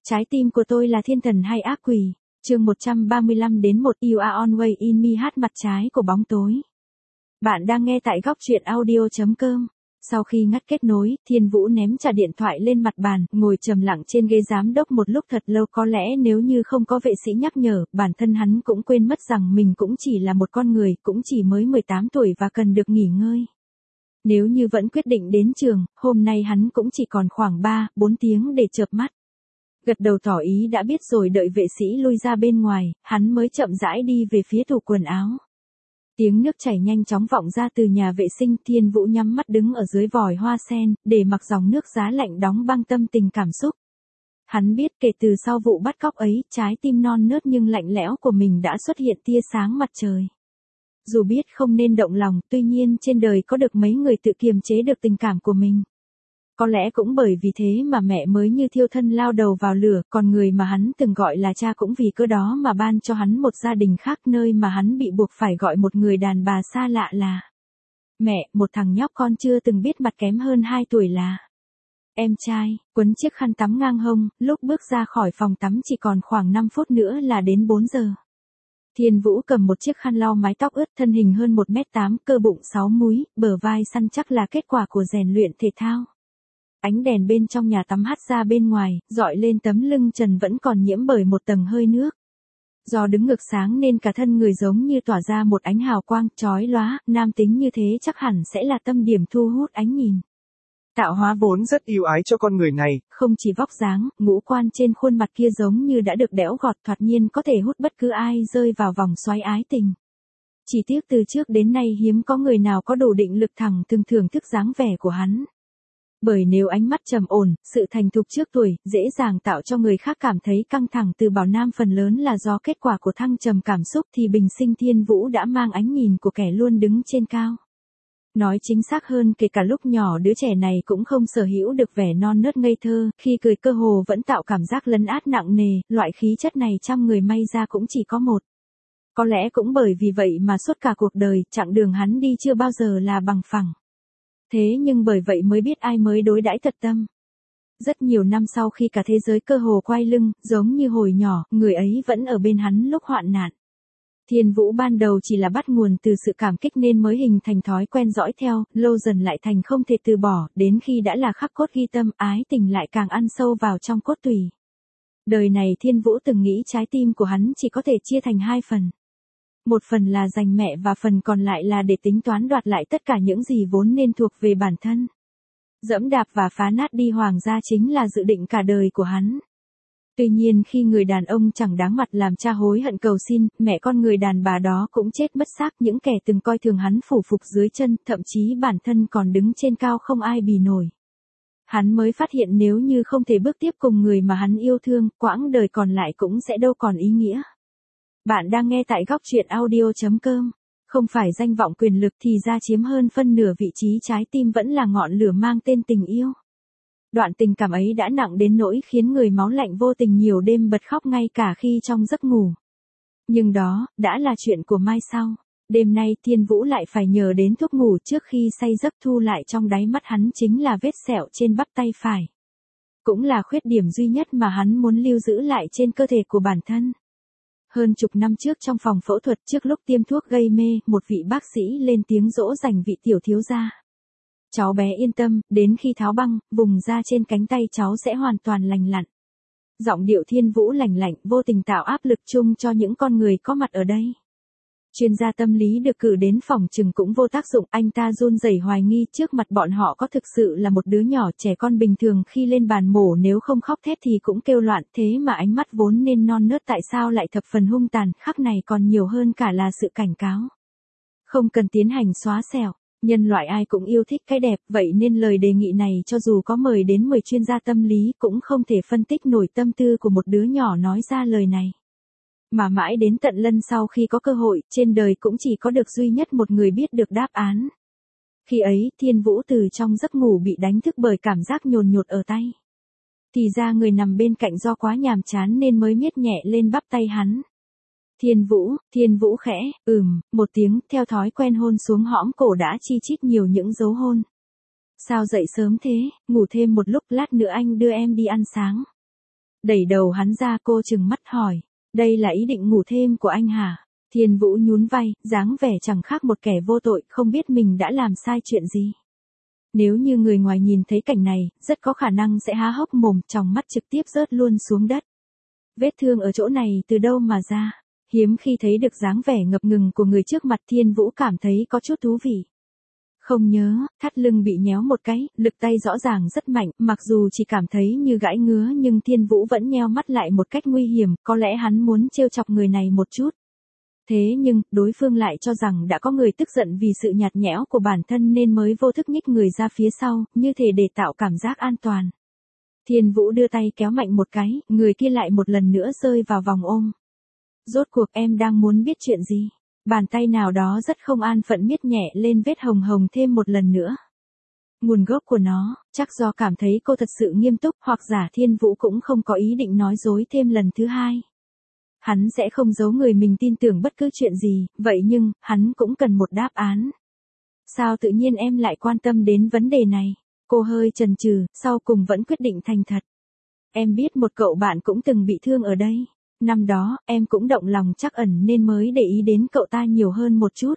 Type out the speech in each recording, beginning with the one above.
Trái tim của tôi là thiên thần hay ác quỷ? Chương 135 đến 1 You are always in me hát mặt trái của bóng tối. Bạn đang nghe tại góc truyện audio.com. Sau khi ngắt kết nối, Thiên Vũ ném trả điện thoại lên mặt bàn, ngồi trầm lặng trên ghế giám đốc một lúc thật lâu. Có lẽ nếu như không có vệ sĩ nhắc nhở, bản thân hắn cũng quên mất rằng mình cũng chỉ là một con người, cũng chỉ mới 18 tuổi và cần được nghỉ ngơi. Nếu như vẫn quyết định đến trường, hôm nay hắn cũng chỉ còn khoảng 3-4 tiếng để chợp mắt. Gật đầu tỏ ý đã biết rồi, đợi vệ sĩ lui ra bên ngoài, hắn mới chậm rãi đi về phía tủ quần áo. Tiếng nước chảy nhanh chóng vọng ra từ nhà vệ sinh. Thiên Vũ nhắm mắt đứng ở dưới vòi hoa sen, để mặc dòng nước giá lạnh đóng băng tâm tình cảm xúc. Hắn biết kể từ sau vụ bắt cóc ấy, trái tim non nớt nhưng lạnh lẽo của mình đã xuất hiện tia sáng mặt trời. Dù biết không nên động lòng, tuy nhiên trên đời có được mấy người tự kiềm chế được tình cảm của mình. Có lẽ cũng bởi vì thế mà mẹ mới như thiêu thân lao đầu vào lửa, còn người mà hắn từng gọi là cha cũng vì cớ đó mà ban cho hắn một gia đình khác, nơi mà hắn bị buộc phải gọi một người đàn bà xa lạ là mẹ, một thằng nhóc con chưa từng biết mặt kém hơn 2 tuổi là em trai. Quấn chiếc khăn tắm ngang hông, lúc bước ra khỏi phòng tắm chỉ còn khoảng 5 phút nữa là đến 4 giờ. Thiên Vũ cầm một chiếc khăn lau mái tóc ướt, thân hình hơn 1m8, cơ bụng 6 múi, bờ vai săn chắc là kết quả của rèn luyện thể thao. Ánh đèn bên trong nhà tắm hắt ra bên ngoài, dọi lên tấm lưng trần vẫn còn nhiễm bởi một tầng hơi nước. Do đứng ngược sáng nên cả thân người giống như tỏa ra một ánh hào quang chói lóa, nam tính như thế chắc hẳn sẽ là tâm điểm thu hút ánh nhìn. Tạo hóa vốn rất yêu ái cho con người này. Không chỉ vóc dáng, ngũ quan trên khuôn mặt kia giống như đã được đẽo gọt, thoạt nhiên có thể hút bất cứ ai rơi vào vòng xoáy ái tình. Chỉ tiếc từ trước đến nay hiếm có người nào có đủ định lực thẳng thừng thưởng thức dáng vẻ của hắn. Bởi nếu ánh mắt trầm ổn, sự thành thục trước tuổi, dễ dàng tạo cho người khác cảm thấy căng thẳng, từ bảo nam phần lớn là do kết quả của thăng trầm cảm xúc, thì bình sinh Thiên Vũ đã mang ánh nhìn của kẻ luôn đứng trên cao. Nói chính xác hơn, kể cả lúc nhỏ đứa trẻ này cũng không sở hữu được vẻ non nớt ngây thơ, khi cười cơ hồ vẫn tạo cảm giác lấn át nặng nề, loại khí chất này trăm người may ra cũng chỉ có một. Có lẽ cũng bởi vì vậy mà suốt cả cuộc đời, chặng đường hắn đi chưa bao giờ là bằng phẳng. Thế nhưng bởi vậy mới biết ai mới đối đãi thật tâm. Rất nhiều năm sau khi cả thế giới cơ hồ quay lưng, giống như hồi nhỏ, người ấy vẫn ở bên hắn lúc hoạn nạn. Thiên Vũ ban đầu chỉ là bắt nguồn từ sự cảm kích nên mới hình thành thói quen dõi theo, lâu dần lại thành không thể từ bỏ, đến khi đã là khắc cốt ghi tâm, ái tình lại càng ăn sâu vào trong cốt tủy. Đời này Thiên Vũ từng nghĩ trái tim của hắn chỉ có thể chia thành 2 phần. Một phần là dành mẹ và phần còn lại là để tính toán đoạt lại tất cả những gì vốn nên thuộc về bản thân. Dẫm đạp và phá nát đi Hoàng gia chính là dự định cả đời của hắn. Tuy nhiên khi người đàn ông chẳng đáng mặt làm cha hối hận cầu xin, mẹ con người đàn bà đó cũng chết mất xác, những kẻ từng coi thường hắn phủ phục dưới chân, thậm chí bản thân còn đứng trên cao không ai bì nổi. Hắn mới phát hiện nếu như không thể bước tiếp cùng người mà hắn yêu thương, quãng đời còn lại cũng sẽ đâu còn ý nghĩa. Bạn đang nghe tại góc truyện audio.com. Không phải danh vọng quyền lực thì ra chiếm hơn phân nửa vị trí trái tim vẫn là ngọn lửa mang tên tình yêu. Đoạn tình cảm ấy đã nặng đến nỗi khiến người máu lạnh vô tình nhiều đêm bật khóc ngay cả khi trong giấc ngủ. Nhưng đó, đã là chuyện của mai sau. Đêm nay Thiên Vũ lại phải nhờ đến thuốc ngủ trước khi say giấc. Thu lại trong đáy mắt hắn chính là vết sẹo trên bắp tay phải. Cũng là khuyết điểm duy nhất mà hắn muốn lưu giữ lại trên cơ thể của bản thân. Hơn chục năm trước trong phòng phẫu thuật, trước lúc tiêm thuốc gây mê, một vị bác sĩ lên tiếng dỗ dành vị tiểu thiếu gia. Cháu bé yên tâm, đến khi tháo băng, vùng da trên cánh tay cháu sẽ hoàn toàn lành lặn. Giọng điệu Thiên Vũ lành lạnh, vô tình tạo áp lực chung cho những con người có mặt ở đây. Chuyên gia tâm lý được cử đến phòng chừng cũng vô tác dụng, anh ta run rẩy hoài nghi trước mặt bọn họ có thực sự là một đứa nhỏ trẻ con bình thường khi lên bàn mổ, nếu không khóc thét thì cũng kêu loạn, thế mà ánh mắt vốn nên non nớt tại sao lại thập phần hung tàn, khắc này còn nhiều hơn cả là sự cảnh cáo. Không cần tiến hành xóa sẹo, nhân loại ai cũng yêu thích cái đẹp, vậy nên lời đề nghị này cho dù có mời đến 10 chuyên gia tâm lý cũng không thể phân tích nổi tâm tư của một đứa nhỏ nói ra lời này. Mà mãi đến tận lần sau khi có cơ hội, trên đời cũng chỉ có được duy nhất một người biết được đáp án. Khi ấy, Thiên Vũ từ trong giấc ngủ bị đánh thức bởi cảm giác nhồn nhột ở tay. Thì ra người nằm bên cạnh do quá nhàm chán nên mới miết nhẹ lên bắp tay hắn. Thiên Vũ khẽ, một tiếng, theo thói quen hôn xuống hõm cổ đã chi chít nhiều những dấu hôn. Sao dậy sớm thế, ngủ thêm một lúc, lát nữa anh đưa em đi ăn sáng. Đẩy đầu hắn ra, cô trừng mắt hỏi, đây là ý định ngủ thêm của anh hả? Thiên Vũ nhún vai, dáng vẻ chẳng khác một kẻ vô tội, không biết mình đã làm sai chuyện gì. Nếu như người ngoài nhìn thấy cảnh này, rất có khả năng sẽ há hốc mồm, tròng mắt trực tiếp rớt luôn xuống đất. Vết thương ở chỗ này từ đâu mà ra? Hiếm khi thấy được dáng vẻ ngập ngừng của người trước mặt, Thiên Vũ cảm thấy có chút thú vị. Không nhớ, thắt lưng bị nhéo một cái, lực tay rõ ràng rất mạnh, mặc dù chỉ cảm thấy như gãi ngứa nhưng Thiên Vũ vẫn nheo mắt lại một cách nguy hiểm, có lẽ hắn muốn trêu chọc người này một chút. Thế nhưng, đối phương lại cho rằng đã có người tức giận vì sự nhạt nhẽo của bản thân nên mới vô thức nhích người ra phía sau, như thể để tạo cảm giác an toàn. Thiên Vũ đưa tay kéo mạnh một cái, người kia lại một lần nữa rơi vào vòng ôm. Rốt cuộc em đang muốn biết chuyện gì? Bàn tay nào đó rất không an phận miết nhẹ lên vết hồng hồng thêm một lần nữa. Nguồn gốc của nó, chắc do cảm thấy cô thật sự nghiêm túc, hoặc giả Thiên Vũ cũng không có ý định nói dối thêm lần thứ hai. Hắn sẽ không giấu người mình tin tưởng bất cứ chuyện gì, vậy nhưng, hắn cũng cần một đáp án. Sao tự nhiên em lại quan tâm đến vấn đề này? Cô hơi chần chừ, sau cùng vẫn quyết định thành thật. Em biết một cậu bạn cũng từng bị thương ở đây. Năm đó, em cũng động lòng trắc ẩn nên mới để ý đến cậu ta nhiều hơn một chút.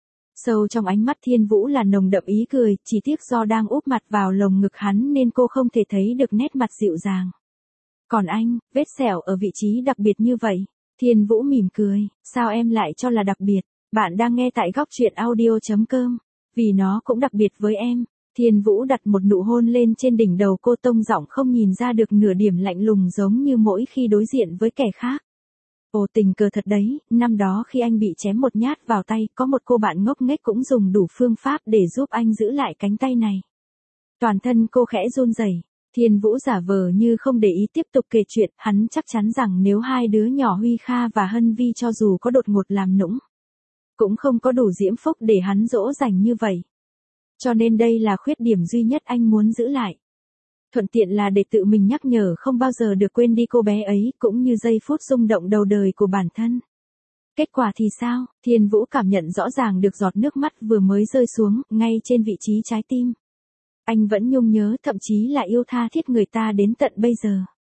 Sâu trong ánh mắt Thiên Vũ là nồng đậm ý cười, chỉ tiếc do đang úp mặt vào lồng ngực hắn nên cô không thể thấy được nét mặt dịu dàng. Còn anh, vết sẹo ở vị trí đặc biệt như vậy. Thiên Vũ mỉm cười, sao em lại cho là đặc biệt? Bạn đang nghe tại góc truyện audio.com. Vì nó cũng đặc biệt với em. Thiên Vũ đặt một nụ hôn lên trên đỉnh đầu cô, tông giọng không nhìn ra được nửa điểm lạnh lùng giống như mỗi khi đối diện với kẻ khác. Ồ, tình cờ thật đấy, năm đó khi anh bị chém một nhát vào tay, có một cô bạn ngốc nghếch cũng dùng đủ phương pháp để giúp anh giữ lại cánh tay này. Toàn thân cô khẽ run rẩy. Thiên Vũ giả vờ như không để ý tiếp tục kể chuyện, hắn chắc chắn rằng nếu hai đứa nhỏ Huy Kha và Hân Vi cho dù có đột ngột làm nũng, cũng không có đủ diễm phúc để hắn dỗ dành như vậy. Cho nên đây là khuyết điểm duy nhất anh muốn giữ lại. Thuận tiện là để tự mình nhắc nhở không bao giờ được quên đi cô bé ấy, cũng như giây phút rung động đầu đời của bản thân. Kết quả thì sao? Thiên Vũ cảm nhận rõ ràng được giọt nước mắt vừa mới rơi xuống, ngay trên vị trí trái tim. Anh vẫn nhung nhớ, thậm chí là yêu tha thiết người ta đến tận bây giờ.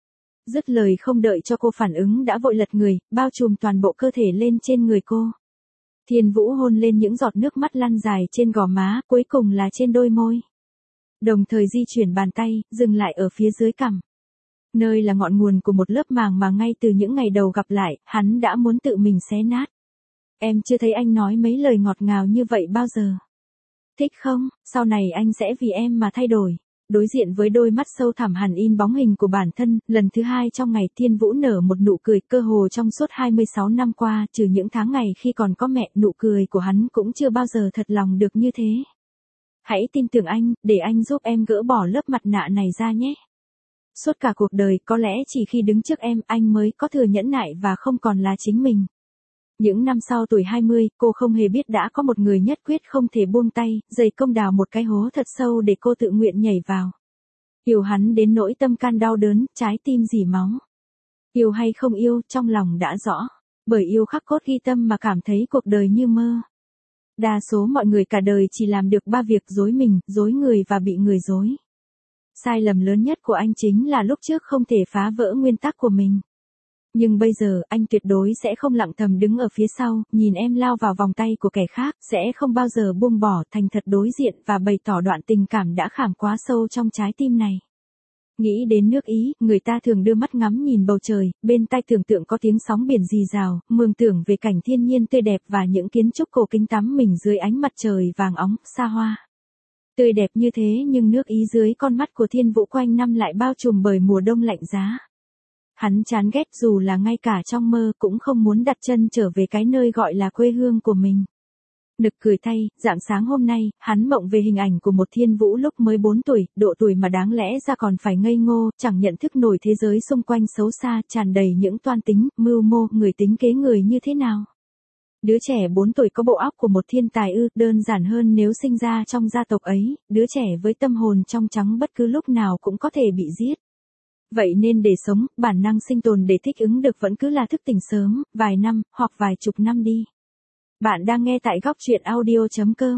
Dứt lời không đợi cho cô phản ứng đã vội lật người, bao trùm toàn bộ cơ thể lên trên người cô. Thiên Vũ hôn lên những giọt nước mắt lăn dài trên gò má, cuối cùng là trên đôi môi. Đồng thời di chuyển bàn tay, dừng lại ở phía dưới cằm. Nơi là ngọn nguồn của một lớp màng mà ngay từ những ngày đầu gặp lại, hắn đã muốn tự mình xé nát. Em chưa thấy anh nói mấy lời ngọt ngào như vậy bao giờ. Thích không? Sau này anh sẽ vì em mà thay đổi. Đối diện với đôi mắt sâu thẳm hằn in bóng hình của bản thân, lần thứ hai trong ngày Thiên Vũ nở một nụ cười, cơ hồ trong suốt 26 năm qua, trừ những tháng ngày khi còn có mẹ, nụ cười của hắn cũng chưa bao giờ thật lòng được như thế. Hãy tin tưởng anh, để anh giúp em gỡ bỏ lớp mặt nạ này ra nhé. Suốt cả cuộc đời, có lẽ chỉ khi đứng trước em, anh mới có thừa nhẫn nại và không còn là chính mình. Những năm sau tuổi 20, cô không hề biết đã có một người nhất quyết không thể buông tay, dày công đào một cái hố thật sâu để cô tự nguyện nhảy vào. Yêu hắn đến nỗi tâm can đau đớn, trái tim rỉ máu. Yêu hay không yêu, trong lòng đã rõ. Bởi yêu khắc cốt ghi tâm mà cảm thấy cuộc đời như mơ. Đa số mọi người cả đời chỉ làm được 3 việc: dối mình, dối người và bị người dối. Sai lầm lớn nhất của anh chính là lúc trước không thể phá vỡ nguyên tắc của mình. Nhưng bây giờ, anh tuyệt đối sẽ không lặng thầm đứng ở phía sau, nhìn em lao vào vòng tay của kẻ khác, sẽ không bao giờ buông bỏ, thành thật đối diện và bày tỏ đoạn tình cảm đã khảm quá sâu trong trái tim này. Nghĩ đến nước Ý, người ta thường đưa mắt ngắm nhìn bầu trời, bên tai tưởng tượng có tiếng sóng biển rì rào, mường tưởng về cảnh thiên nhiên tươi đẹp và những kiến trúc cổ kính tắm mình dưới ánh mặt trời vàng óng, xa hoa. Tươi đẹp như thế nhưng nước Ý dưới con mắt của Thiên Vũ quanh năm lại bao trùm bởi mùa đông lạnh giá. Hắn chán ghét, dù là ngay cả trong mơ cũng không muốn đặt chân trở về cái nơi gọi là quê hương của mình. Nực cười thay, rạng sáng hôm nay, hắn mộng về hình ảnh của một Thiên Vũ lúc mới 4 tuổi, độ tuổi mà đáng lẽ ra còn phải ngây ngô, chẳng nhận thức nổi thế giới xung quanh xấu xa, tràn đầy những toan tính, mưu mô, người tính kế người như thế nào. Đứa trẻ 4 tuổi có bộ óc của một thiên tài ư? Đơn giản hơn nếu sinh ra trong gia tộc ấy, đứa trẻ với tâm hồn trong trắng bất cứ lúc nào cũng có thể bị giết. Vậy nên để sống, bản năng sinh tồn để thích ứng được vẫn cứ là thức tỉnh sớm, vài năm, hoặc vài chục năm đi. Bạn đang nghe tại góc truyện audio.com.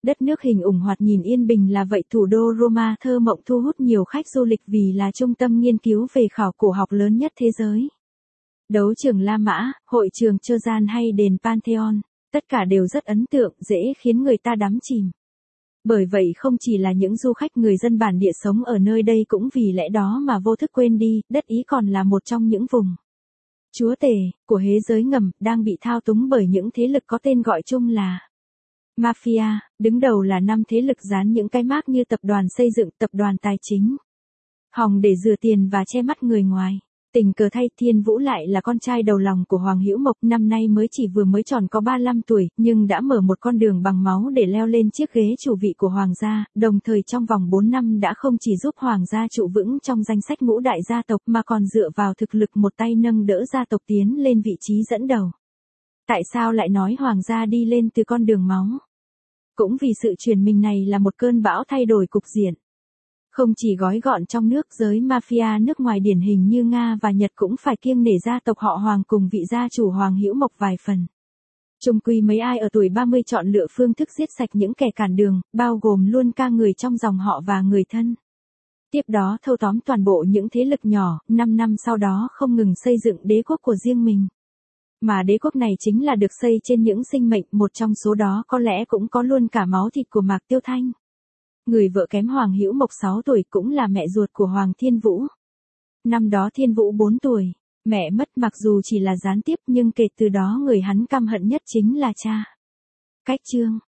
Đất nước hình ủng hoạt nhìn yên bình là vậy, thủ đô Roma thơ mộng thu hút nhiều khách du lịch vì là trung tâm nghiên cứu về khảo cổ học lớn nhất thế giới. Đấu trường La Mã, hội trường Trajan hay đền Pantheon, tất cả đều rất ấn tượng, dễ khiến người ta đắm chìm. Bởi vậy không chỉ là những du khách người dân bản địa sống ở nơi đây cũng vì lẽ đó mà vô thức quên đi, đất Ý còn là một trong những vùng chúa tể của thế giới ngầm, đang bị thao túng bởi những thế lực có tên gọi chung là Mafia, đứng đầu là 5 thế lực dán những cái mác như tập đoàn xây dựng, tập đoàn tài chính, hòng để rửa tiền và che mắt người ngoài. Tình cờ thay, Thiên Vũ lại là con trai đầu lòng của Hoàng Hữu Mộc, năm nay mới tròn có 35 tuổi, nhưng đã mở một con đường bằng máu để leo lên chiếc ghế chủ vị của Hoàng gia, đồng thời trong vòng 4 năm đã không chỉ giúp Hoàng gia trụ vững trong danh sách ngũ đại gia tộc mà còn dựa vào thực lực một tay nâng đỡ gia tộc tiến lên vị trí dẫn đầu. Tại sao lại nói Hoàng gia đi lên từ con đường máu? Cũng vì sự chuyển mình này là một cơn bão thay đổi cục diện. Không chỉ gói gọn trong nước, giới mafia nước ngoài điển hình như Nga và Nhật cũng phải kiêng nể gia tộc họ Hoàng cùng vị gia chủ Hoàng Hữu Mộc vài phần. Chung quy mấy ai ở tuổi 30 chọn lựa phương thức giết sạch những kẻ cản đường, bao gồm luôn cả người trong dòng họ và người thân. Tiếp đó thâu tóm toàn bộ những thế lực nhỏ, 5 năm sau đó không ngừng xây dựng đế quốc của riêng mình. Mà đế quốc này chính là được xây trên những sinh mệnh, một trong số đó có lẽ cũng có luôn cả máu thịt của Mạc Tiêu Thanh. Người vợ kém Hoàng Hữu Mộc 6 tuổi cũng là mẹ ruột của Hoàng Thiên Vũ. Năm đó Thiên Vũ 4 tuổi, mẹ mất mặc dù chỉ là gián tiếp nhưng kể từ đó người hắn căm hận nhất chính là cha. Cách chương